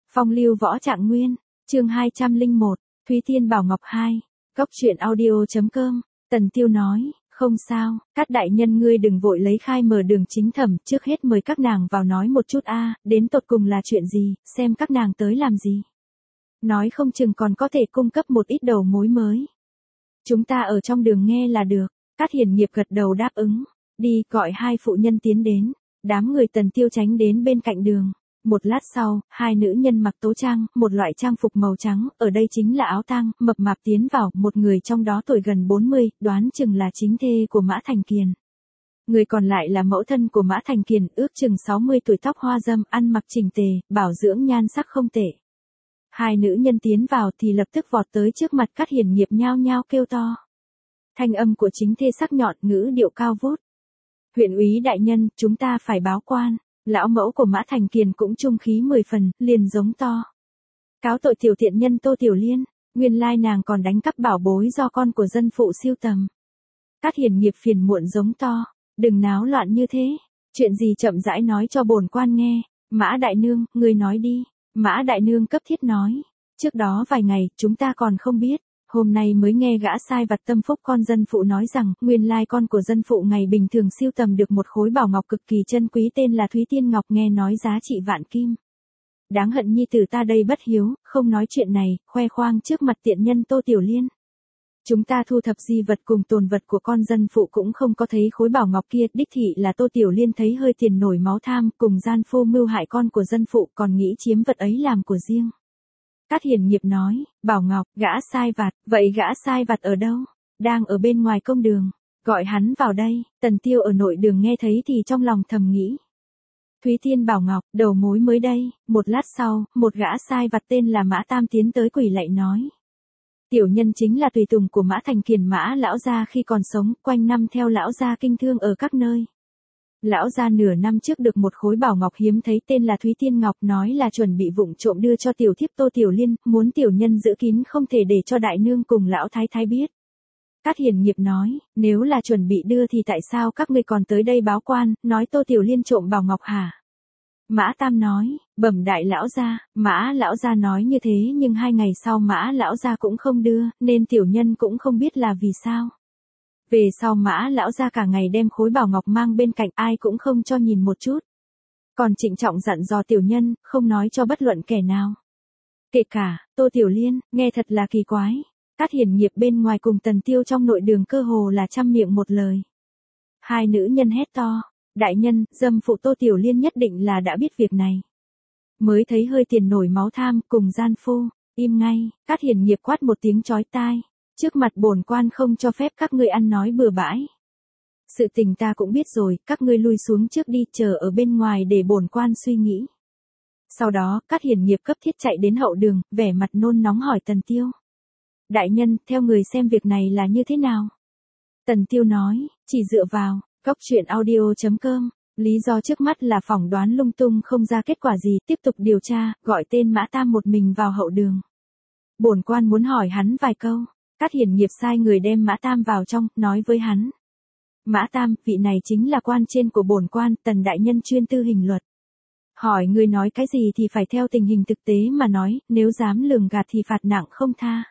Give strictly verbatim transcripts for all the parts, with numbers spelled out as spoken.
Phong lưu võ trạng nguyên, chương hai trăm lẻ một, Thúy Tiên Bảo Ngọc hai, Cốc truyện audio.com, Tần Tiêu nói, không sao, các đại nhân ngươi đừng vội lấy khai mở đường chính thẩm, trước hết mời các nàng vào nói một chút a, đến tột cùng là chuyện gì, xem các nàng tới làm gì. Nói không chừng còn có thể cung cấp một ít đầu mối mới. Chúng ta ở trong đường nghe là được, Cát Hiền Nghiệp gật đầu đáp ứng, đi gọi hai phụ nhân tiến đến, đám người Tần Tiêu tránh đến bên cạnh đường. Một lát sau, hai nữ nhân mặc tố trang, một loại trang phục màu trắng, ở đây chính là áo tang, mập mạp tiến vào, một người trong đó tuổi gần bốn mươi, đoán chừng là chính thê của Mã Thành Kiền. Người còn lại là mẫu thân của Mã Thành Kiền, ước chừng sáu mươi tuổi, tóc hoa râm, ăn mặc chỉnh tề, bảo dưỡng nhan sắc không tệ. Hai nữ nhân tiến vào thì lập tức vọt tới trước mặt Cát Hiền Nghiệp nhao nhao kêu to. Thanh âm của chính thê sắc nhọn, ngữ điệu cao vút. Huyện úy đại nhân, chúng ta phải báo quan. Lão mẫu của Mã Thành Kiền cũng trung khí mười phần, liền giống to. Cáo tội tiểu tiện nhân Tô Tiểu Liên, nguyên lai nàng còn đánh cắp bảo bối do con của dân phụ siêu tầm. Cát Hiền Nghiệp phiền muộn giống to, đừng náo loạn như thế, chuyện gì chậm rãi nói cho bổn quan nghe. Mã đại nương, ngươi nói đi. Mã đại nương cấp thiết nói, trước đó vài ngày, chúng ta còn không biết. Hôm nay mới nghe gã sai vặt Tâm Phúc con dân phụ nói rằng, nguyên lai con của dân phụ ngày bình thường siêu tầm được một khối bảo ngọc cực kỳ chân quý tên là Thúy Tiên Ngọc, nghe nói giá trị vạn kim. Đáng hận nhi tử ta đây bất hiếu, không nói chuyện này, khoe khoang trước mặt tiện nhân Tô Tiểu Liên. Chúng ta thu thập di vật cùng tồn vật của con dân phụ cũng không có thấy khối bảo ngọc kia, đích thị là Tô Tiểu Liên thấy hơi tiền nổi máu tham, cùng gian phô mưu hại con của dân phụ, còn nghĩ chiếm vật ấy làm của riêng. Cát Hiền Nghiệp nói, Bảo Ngọc, gã sai vặt, vậy gã sai vặt ở đâu? Đang ở bên ngoài công đường, gọi hắn vào đây. Tần Tiêu ở nội đường nghe thấy thì trong lòng thầm nghĩ. Thúy Tiên Bảo Ngọc, đầu mối mới đây. Một lát sau, một gã sai vặt tên là Mã Tam tiến tới quỳ lạy nói. Tiểu nhân chính là tùy tùng của Mã Thành Kiền Mã lão gia khi còn sống, quanh năm theo lão gia kinh thương ở các nơi. Lão gia nửa năm trước được một khối bảo ngọc hiếm thấy tên là Thúy Tiên Ngọc, nói là chuẩn bị vụng trộm đưa cho tiểu thiếp Tô Tiểu Liên, muốn tiểu nhân giữ kín không thể để cho đại nương cùng lão thái thái biết. Cát Hiền Nghiệp nói, nếu là chuẩn bị đưa thì tại sao các ngươi còn tới đây báo quan, nói Tô Tiểu Liên trộm bảo ngọc hả? Mã Tam nói, bẩm đại lão gia, Mã lão gia nói như thế nhưng hai ngày sau Mã lão gia cũng không đưa, nên tiểu nhân cũng không biết là vì sao. Về sau Mã lão gia cả ngày đem khối bảo ngọc mang bên cạnh, ai cũng không cho nhìn một chút. Còn trịnh trọng dặn dò tiểu nhân, không nói cho bất luận kẻ nào. Kể cả, Tô Tiểu Liên, nghe thật là kỳ quái. Cát Hiền Nghiệp bên ngoài cùng Tần Tiêu trong nội đường cơ hồ là trăm miệng một lời. Hai nữ nhân hét to, đại nhân, dâm phụ Tô Tiểu Liên nhất định là đã biết việc này. Mới thấy hơi tiền nổi máu tham, cùng gian phu, im ngay. Cát Hiền Nghiệp quát một tiếng chói tai. Trước mặt bổn quan không cho phép các ngươi ăn nói bừa bãi. Sự tình ta cũng biết rồi, các ngươi lui xuống trước đi, chờ ở bên ngoài để bổn quan suy nghĩ. Sau đó, Cát Hiền Nghiệp cấp thiết chạy đến hậu đường, vẻ mặt nôn nóng hỏi Tần Tiêu. Đại nhân, theo người xem việc này là như thế nào? Tần Tiêu nói, chỉ dựa vào, Cốc truyện audio.com, lý do trước mắt là phỏng đoán lung tung không ra kết quả gì, tiếp tục điều tra, gọi tên Mã Tam một mình vào hậu đường. Bổn quan muốn hỏi hắn vài câu. Cát Hiền Nghiệp sai người đem Mã Tam vào trong, nói với hắn. Mã Tam, vị này chính là quan trên của bổn quan, Tần đại nhân chuyên tư hình luật. Hỏi người nói cái gì thì phải theo tình hình thực tế mà nói, nếu dám lường gạt thì phạt nặng không tha.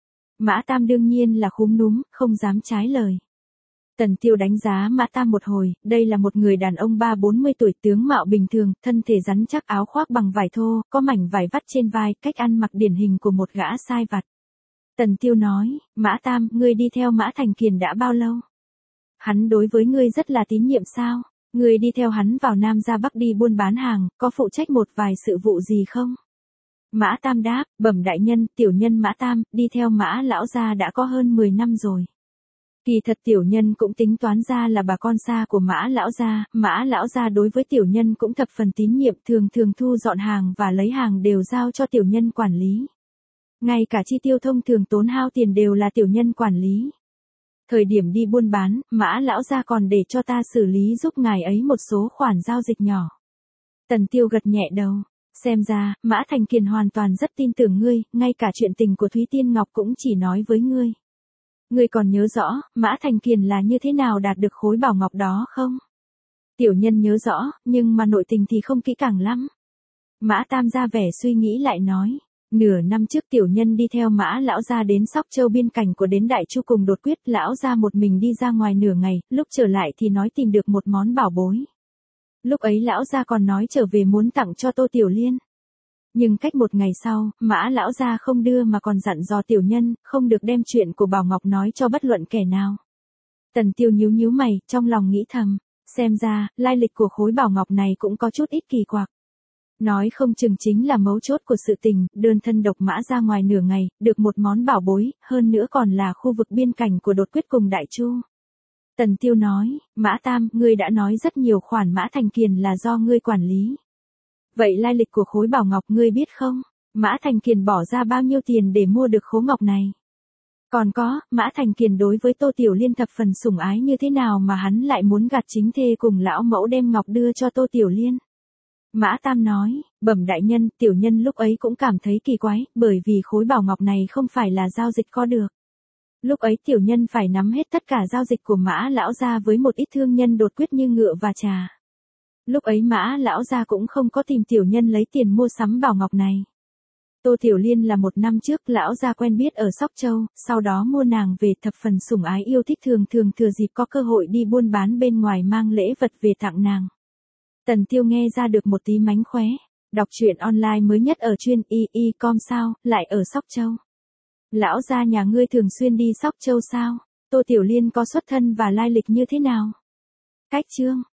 Mã Tam đương nhiên là khúm núm, không dám trái lời. Tần Tiêu đánh giá Mã Tam một hồi, đây là một người đàn ông ba bốn mươi tuổi, tướng mạo bình thường, thân thể rắn chắc, áo khoác bằng vải thô, có mảnh vải vắt trên vai, cách ăn mặc điển hình của một gã sai vặt. Tần Tiêu nói, Mã Tam, ngươi đi theo Mã Thành Kiền đã bao lâu? Hắn đối với ngươi rất là tín nhiệm sao? Ngươi đi theo hắn vào Nam ra Bắc đi buôn bán hàng, có phụ trách một vài sự vụ gì không? Mã Tam đáp, bẩm đại nhân, tiểu nhân Mã Tam, đi theo Mã lão gia đã có hơn mười năm rồi. Kỳ thật tiểu nhân cũng tính toán ra là bà con xa của Mã lão gia, Mã lão gia đối với tiểu nhân cũng thập phần tín nhiệm, thường thường thu dọn hàng và lấy hàng đều giao cho tiểu nhân quản lý. Ngay cả chi tiêu thông thường tốn hao tiền đều là tiểu nhân quản lý. Thời điểm đi buôn bán, Mã lão gia còn để cho ta xử lý giúp ngài ấy một số khoản giao dịch nhỏ. Tần Tiêu gật nhẹ đầu, xem ra, Mã Thành Kiền hoàn toàn rất tin tưởng ngươi, ngay cả chuyện tình của Thúy Tiên Ngọc cũng chỉ nói với ngươi. Ngươi còn nhớ rõ, Mã Thành Kiền là như thế nào đạt được khối bảo ngọc đó không? Tiểu nhân nhớ rõ, nhưng mà nội tình thì không kỹ càng lắm. Mã Tam ra vẻ suy nghĩ lại nói. Nửa năm trước tiểu nhân đi theo Mã lão gia đến Sóc Châu biên cảnh của đến Đại Chu cùng đột quyết, lão gia một mình đi ra ngoài nửa ngày, lúc trở lại thì nói tìm được một món bảo bối. Lúc ấy lão gia còn nói trở về muốn tặng cho Tô Tiểu Liên. Nhưng cách một ngày sau, Mã lão gia không đưa mà còn dặn dò tiểu nhân, không được đem chuyện của Bảo Ngọc nói cho bất luận kẻ nào. Tần Tiêu nhíu nhíu mày, trong lòng nghĩ thầm, xem ra, lai lịch của khối bảo ngọc này cũng có chút ít kỳ quặc. Nói không chừng chính là mấu chốt của sự tình, đơn thân độc mã ra ngoài nửa ngày, được một món bảo bối, hơn nữa còn là khu vực biên cảnh của đột quyết cùng Đại Chu. Tần Tiêu nói, Mã Tam, ngươi đã nói rất nhiều khoản Mã Thành Kiền là do ngươi quản lý. Vậy lai lịch của khối bảo ngọc ngươi biết không? Mã Thành Kiền bỏ ra bao nhiêu tiền để mua được khối ngọc này? Còn có, Mã Thành Kiền đối với Tô Tiểu Liên thập phần sủng ái như thế nào mà hắn lại muốn gạt chính thê cùng lão mẫu đem ngọc đưa cho Tô Tiểu Liên? Mã Tam nói, bẩm đại nhân, tiểu nhân lúc ấy cũng cảm thấy kỳ quái, bởi vì khối bảo ngọc này không phải là giao dịch có được. Lúc ấy tiểu nhân phải nắm hết tất cả giao dịch của Mã lão gia với một ít thương nhân đột quyết như ngựa và trà. Lúc ấy Mã lão gia cũng không có tìm tiểu nhân lấy tiền mua sắm bảo ngọc này. Tô Tiểu Liên là một năm trước lão gia quen biết ở Sóc Châu, sau đó mua nàng về thập phần sủng ái yêu thích, thường thường thừa dịp có cơ hội đi buôn bán bên ngoài mang lễ vật về tặng nàng. Tần Tiêu nghe ra được một tí mánh khóe, đọc truyện online mới nhất ở chuyên y y com sao, lại ở Sóc Châu. Lão gia nhà ngươi thường xuyên đi Sóc Châu sao? Tô Tiểu Liên có xuất thân và lai lịch như thế nào? Cách chương